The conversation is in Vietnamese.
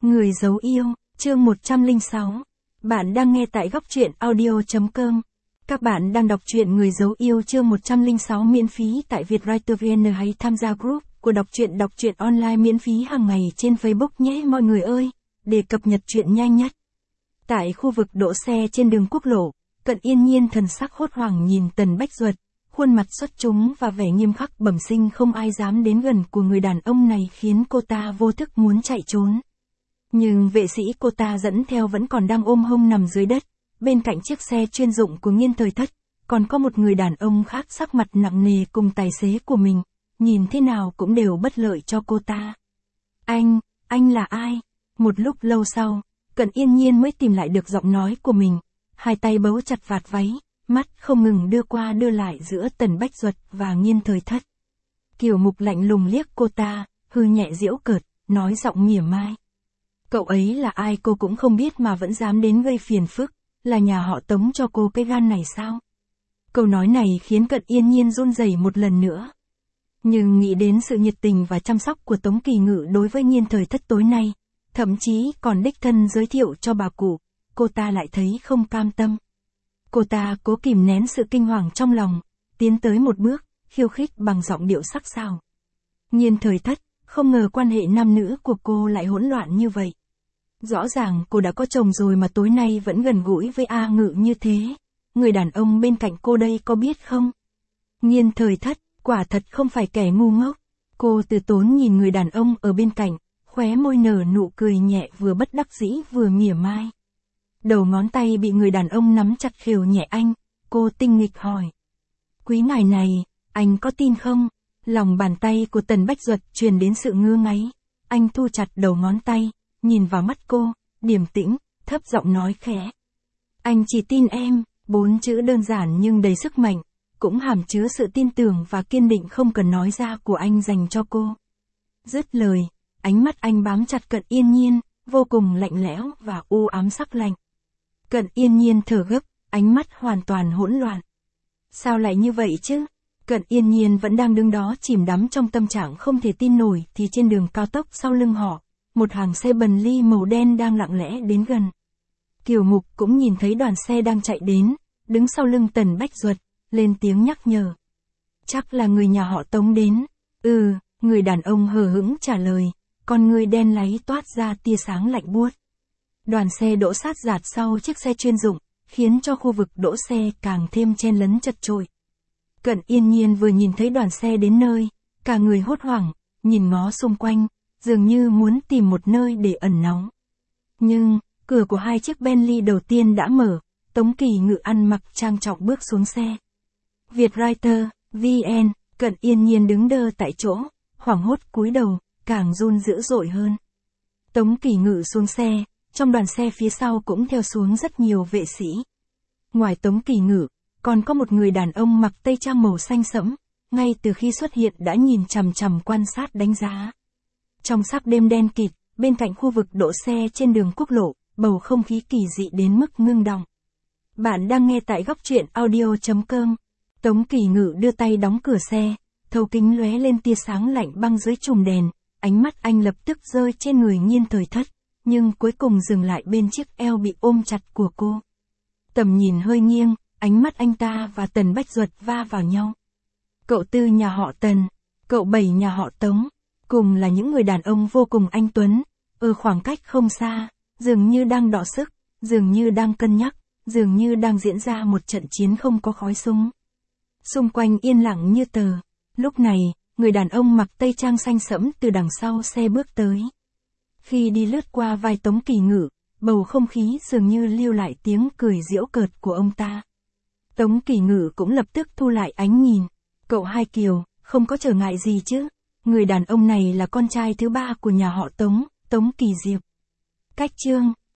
Người giấu yêu, chương 106. Bạn đang nghe tại góc truyện audio.com. Các bạn đang đọc truyện Người giấu yêu chương 106 miễn phí tại vietwriter.vn, hãy tham gia group của đọc truyện online miễn phí hàng ngày trên Facebook nhé mọi người ơi, để cập nhật truyện nhanh nhất. Tại khu vực đỗ xe trên đường quốc lộ, Cận Yên Nhiên thần sắc hốt hoảng nhìn Tần Bách Duật, khuôn mặt xuất chúng và vẻ nghiêm khắc bẩm sinh không ai dám đến gần của người đàn ông này khiến cô ta vô thức muốn chạy trốn. Nhưng vệ sĩ cô ta dẫn theo vẫn còn đang ôm hông nằm dưới đất, bên cạnh chiếc xe chuyên dụng của Nghiên Thời Thất, còn có một người đàn ông khác sắc mặt nặng nề cùng tài xế của mình, nhìn thế nào cũng đều bất lợi cho cô ta. Anh là ai? Một lúc lâu sau, Cận Yên Nhiên mới tìm lại được giọng nói của mình, hai tay bấu chặt vạt váy, mắt không ngừng đưa qua đưa lại giữa Tần Bách Duật và Nghiên Thời Thất. Kiều Mục lạnh lùng liếc cô ta, hư nhẹ giễu cợt, nói giọng mỉa mai. Cậu ấy là ai cô cũng không biết mà vẫn dám đến gây phiền phức, là nhà họ Tống cho cô cái gan này sao? Câu nói này khiến Cận Yên Nhiên run rẩy một lần nữa. Nhưng nghĩ đến sự nhiệt tình và chăm sóc của Tống Kỳ Ngự đối với Nghiên Thời Thất tối nay, thậm chí còn đích thân giới thiệu cho bà cụ, cô ta lại thấy không cam tâm. Cô ta cố kìm nén sự kinh hoàng trong lòng, tiến tới một bước, khiêu khích bằng giọng điệu sắc sảo. Nghiên Thời Thất, không ngờ quan hệ nam nữ của cô lại hỗn loạn như vậy. Rõ ràng cô đã có chồng rồi mà tối nay vẫn gần gũi với A Ngự như thế. Người đàn ông bên cạnh cô đây có biết không? Nghiên Thời Thất, quả thật không phải kẻ ngu ngốc. Cô từ tốn nhìn người đàn ông ở bên cạnh, khóe môi nở nụ cười nhẹ vừa bất đắc dĩ vừa mỉa mai. Đầu ngón tay bị người đàn ông nắm chặt khều nhẹ anh, cô tinh nghịch hỏi. Quý ngài này, anh có tin không? Lòng bàn tay của Tần Bách Duật truyền đến sự ngứa ngáy. Anh thu chặt đầu ngón tay, nhìn vào mắt cô, điềm tĩnh, thấp giọng nói khẽ. Anh chỉ tin em, 4 chữ đơn giản nhưng đầy sức mạnh, cũng hàm chứa sự tin tưởng và kiên định không cần nói ra của anh dành cho cô. Dứt lời, ánh mắt anh bám chặt Cận Yên Nhiên, vô cùng lạnh lẽo và u ám sắc lạnh. Cận Yên Nhiên thở gấp, ánh mắt hoàn toàn hỗn loạn. Sao lại như vậy chứ? Cận Yên Nhiên vẫn đang đứng đó chìm đắm trong tâm trạng không thể tin nổi thì trên đường cao tốc sau lưng họ, một hàng xe Bentley màu đen đang lặng lẽ đến gần. Kiều Mục cũng nhìn thấy đoàn xe đang chạy đến, đứng sau lưng Tần Bách Duật, lên tiếng nhắc nhở. Chắc là người nhà họ Tống đến. Người đàn ông hờ hững trả lời, con người đen láy toát ra tia sáng lạnh buốt. Đoàn xe đỗ sát rạt sau chiếc xe chuyên dụng, khiến cho khu vực đỗ xe càng thêm chen lấn chật chội. Cận Yên Nhiên vừa nhìn thấy đoàn xe đến nơi, cả người hốt hoảng, nhìn ngó xung quanh, dường như muốn tìm một nơi để ẩn náu. Nhưng, cửa của hai chiếc Bentley đầu tiên đã mở, Tống Kỳ Ngự ăn mặc trang trọng bước xuống xe. Vietwriter, VN, Cận Yên Nhiên đứng đơ tại chỗ, hoảng hốt cúi đầu, càng run dữ dội hơn. Tống Kỳ Ngự xuống xe, trong đoàn xe phía sau cũng theo xuống rất nhiều vệ sĩ. Ngoài Tống Kỳ Ngự, còn có một người đàn ông mặc tây trang màu xanh sẫm, ngay từ khi xuất hiện đã nhìn chằm chằm quan sát đánh giá. Trong sắc đêm đen kịt, bên cạnh khu vực đỗ xe trên đường quốc lộ, bầu không khí kỳ dị đến mức ngưng đọng. Bạn đang nghe tại góc truyện audio.com. Tống Kỳ Ngự đưa tay đóng cửa xe, thấu kính lóe lên tia sáng lạnh băng dưới chùm đèn, ánh mắt anh lập tức rơi trên người Nghiên Thời Thất, nhưng cuối cùng dừng lại bên chiếc eo bị ôm chặt của cô. Tầm nhìn hơi nghiêng, ánh mắt anh ta và Tần Bách Duật va vào nhau. Cậu Tư nhà họ Tần, cậu Bảy nhà họ Tống, cùng là những người đàn ông vô cùng anh tuấn, ở khoảng cách không xa, dường như đang đọ sức, dường như đang cân nhắc, dường như đang diễn ra một trận chiến không có khói súng. Xung quanh yên lặng như tờ. Lúc này, người đàn ông mặc tây trang xanh sẫm từ đằng sau xe bước tới. Khi đi lướt qua vai Tống Kỳ Ngự, bầu không khí dường như lưu lại tiếng cười giễu cợt của ông ta. Tống Kỳ Ngự cũng lập tức thu lại ánh nhìn. Cậu Hai Kiều, không có trở ngại gì chứ? Người đàn ông này là con trai thứ 3 của nhà họ Tống, Tống Kỳ Diệp. Cách chương